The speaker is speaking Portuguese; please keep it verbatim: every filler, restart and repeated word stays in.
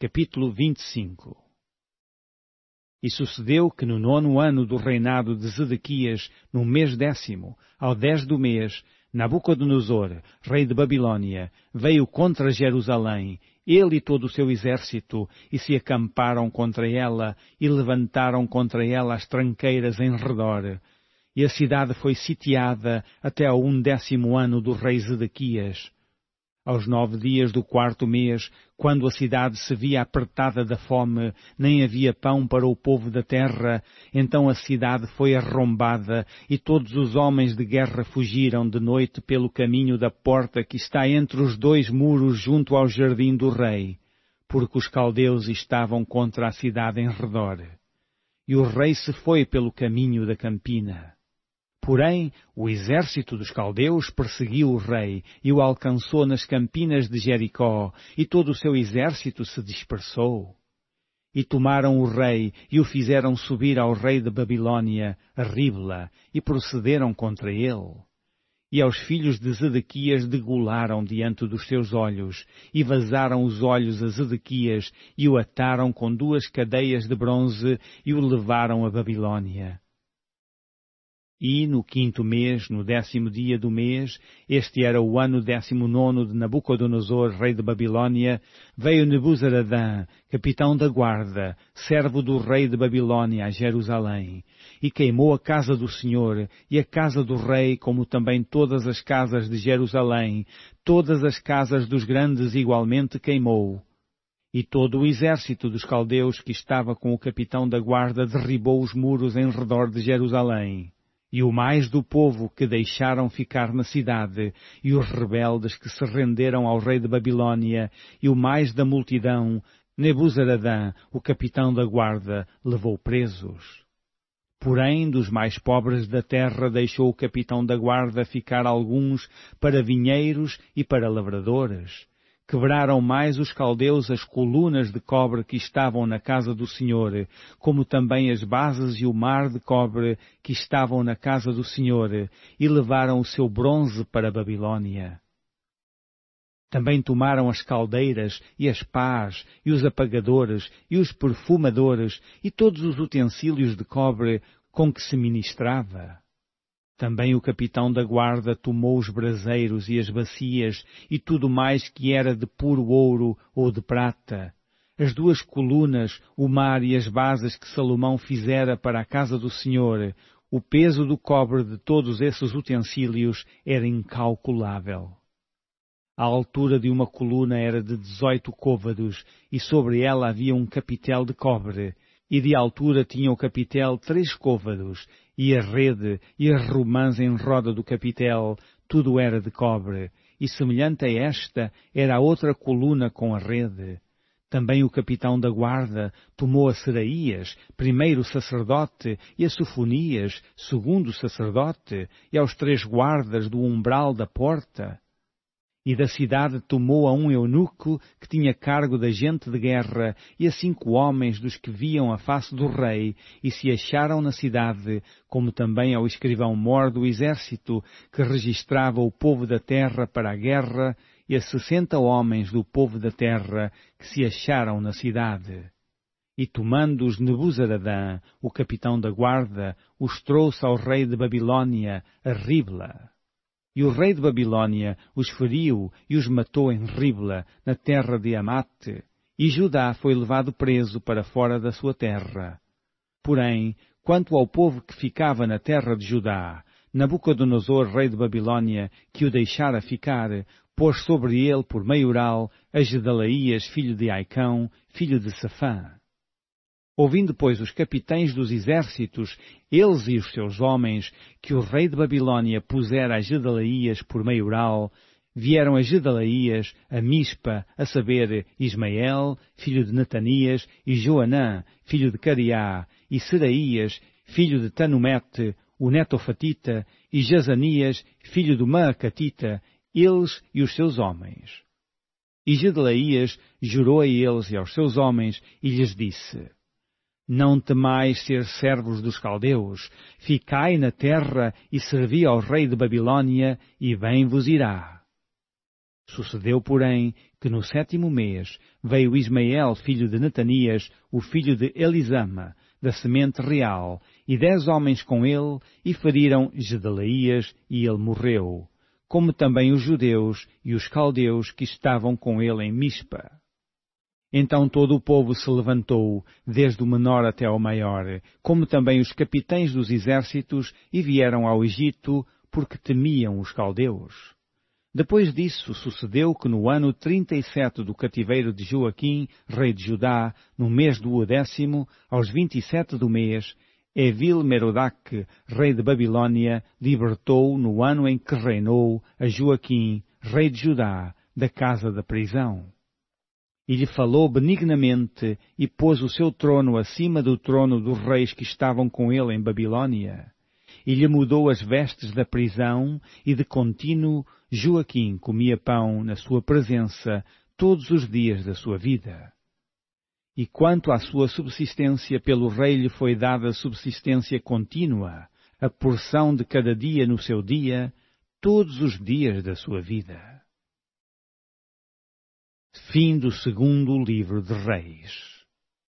Capítulo vinte e cinco. E sucedeu que no nono ano do reinado de Zedequias, no mês décimo, ao dez do mês, Nabucodonosor, rei de Babilônia, veio contra Jerusalém, ele e todo o seu exército, e se acamparam contra ela, e levantaram contra ela as tranqueiras em redor. E a cidade foi sitiada até ao undécimo ano do rei Zedequias. Aos nove dias do quarto mês, quando a cidade se via apertada da fome, nem havia pão para o povo da terra, então a cidade foi arrombada, e todos os homens de guerra fugiram de noite pelo caminho da porta que está entre os dois muros junto ao jardim do rei, porque os caldeus estavam contra a cidade em redor. E o rei se foi pelo caminho da campina. Porém, o exército dos caldeus perseguiu o rei e o alcançou nas campinas de Jericó, e todo o seu exército se dispersou. E tomaram o rei e o fizeram subir ao rei de Babilônia, a Ribla, e procederam contra ele. E aos filhos de Zedequias degolaram diante dos seus olhos, e vazaram os olhos a Zedequias, e o ataram com duas cadeias de bronze, e o levaram a Babilônia. E, no quinto mês, no décimo dia do mês, este era o ano décimo nono de Nabucodonosor, rei de Babilônia, veio Nebuzaradã, capitão da guarda, servo do rei de Babilônia, a Jerusalém, e queimou a casa do Senhor, e a casa do rei, como também todas as casas de Jerusalém, todas as casas dos grandes igualmente queimou. E todo o exército dos caldeus que estava com o capitão da guarda derribou os muros em redor de Jerusalém. E o mais do povo que deixaram ficar na cidade, e os rebeldes que se renderam ao rei de Babilônia, e o mais da multidão, Nebuzaradã, o capitão da guarda, levou presos. Porém, dos mais pobres da terra deixou o capitão da guarda ficar alguns para vinheiros e para lavradores. Quebraram mais os caldeus as colunas de cobre que estavam na casa do Senhor, como também as bases e o mar de cobre que estavam na casa do Senhor, e levaram o seu bronze para a Babilônia. Também tomaram as caldeiras e as pás, e os apagadores, e os perfumadores, e todos os utensílios de cobre com que se ministrava. Também o capitão da guarda tomou os braseiros e as bacias e tudo mais que era de puro ouro ou de prata. As duas colunas, o mar e as bases que Salomão fizera para a casa do Senhor, o peso do cobre de todos esses utensílios era incalculável. A altura de uma coluna era de dezoito côvados, e sobre ela havia um capitel de cobre, e de altura tinha o capitel três côvados, e a rede e as romãs em roda do capitel, tudo era de cobre, e semelhante a esta era a outra coluna com a rede. Também o capitão da guarda tomou a Seraías, primeiro sacerdote, e a Sofonias, segundo sacerdote, e aos três guardas do umbral da porta. E da cidade tomou a um eunuco que tinha cargo da gente de guerra, e a cinco homens dos que viam a face do rei, e se acharam na cidade, como também ao escrivão-mor do exército, que registrava o povo da terra para a guerra, e a sessenta homens do povo da terra, que se acharam na cidade. E tomando-os Nebuzaradã, o capitão da guarda, os trouxe ao rei de Babilônia, a Ribla. E o rei de Babilônia os feriu e os matou em Ribla, na terra de Amate, e Judá foi levado preso para fora da sua terra. Porém, quanto ao povo que ficava na terra de Judá, Nabucodonosor, rei de Babilônia, que o deixara ficar, pôs sobre ele por maioral a Gedalaías, filho de Aicão, filho de Safã. Ouvindo, pois, os capitães dos exércitos, eles e os seus homens, que o rei de Babilônia pusera a Gedalaías por maioral, vieram a Gedalaías, a Mispa, a saber, Ismael, filho de Netanias, e Joanã, filho de Cariá, e Seraías, filho de Tanumete, o netofatita, e Jazanias, filho do Maacatita, eles e os seus homens. E Gedalaías jurou a eles e aos seus homens, e lhes disse: Não temais ser servos dos caldeus, ficai na terra e servi ao rei de Babilônia, e bem vos irá. Sucedeu, porém, que no sétimo mês veio Ismael, filho de Netanias, o filho de Elisama, da semente real, e dez homens com ele, e feriram Gedalias, e ele morreu, como também os judeus e os caldeus que estavam com ele em Mispa. Então todo o povo se levantou, desde o menor até ao maior, como também os capitães dos exércitos, e vieram ao Egito, porque temiam os caldeus. Depois disso, sucedeu que no ano trinta e sete do cativeiro de Joaquim, rei de Judá, no mês do décimo, aos vinte e sete do mês, Evil-Merodach, rei de Babilônia, libertou, no ano em que reinou, a Joaquim, rei de Judá, da casa da prisão. E lhe falou benignamente, e pôs o seu trono acima do trono dos reis que estavam com ele em Babilônia. E lhe mudou as vestes da prisão, e de contínuo Joaquim comia pão na sua presença todos os dias da sua vida. E quanto à sua subsistência, pelo rei lhe foi dada subsistência contínua, a porção de cada dia no seu dia, todos os dias da sua vida. Fim do segundo livro de Reis.